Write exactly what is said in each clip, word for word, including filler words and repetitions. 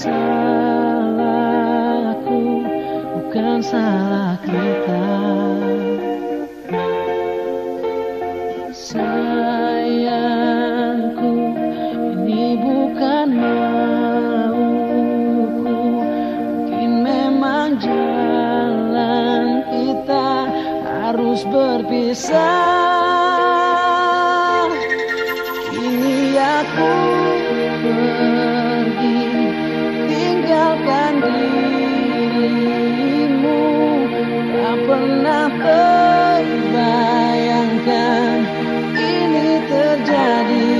salahku, bukan salah kita. Sayangku, ini bukan mauku. Mungkin memang jalan kita harus berpisah. Kini aku pergi, tinggalkan dirimu. Tak pernah terbayangkan ini terjadi.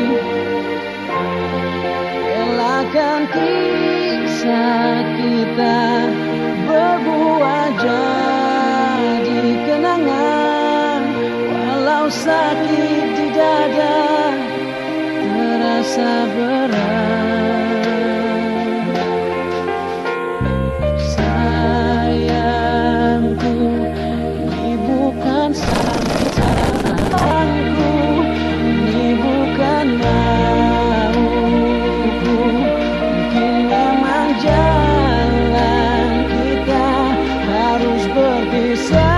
Relakan kisah kita berbuah jadi kenangan. Walau sakit di dada terasa berat. Sayangku, ini bukan salahku, ini bukan mauku. Mungkin memang jalan kita harus berpisah.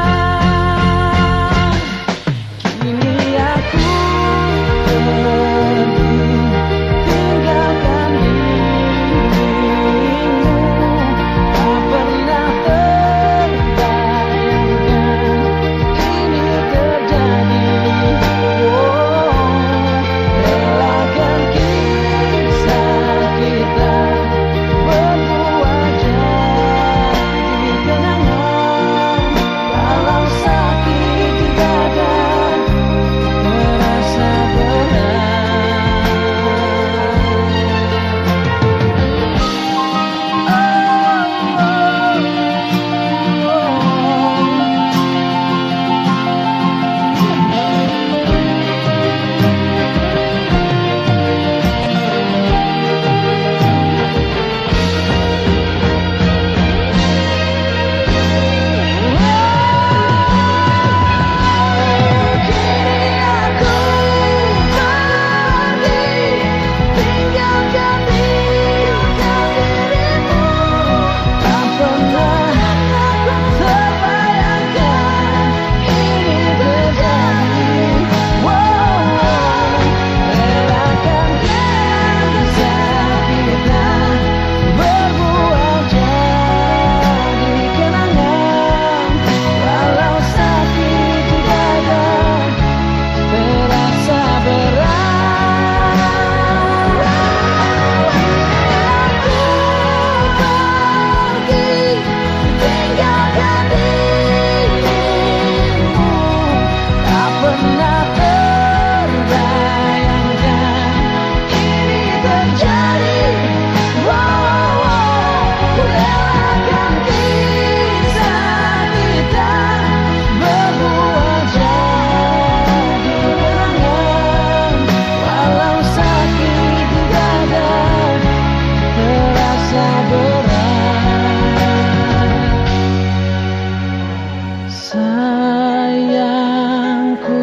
Sayangku,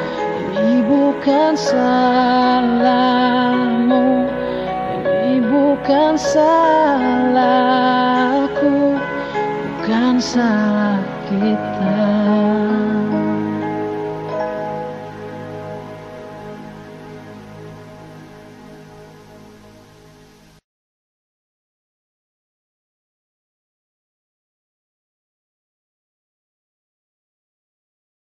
ini bukan salahmu, ini bukan salahku, bukan salah kita.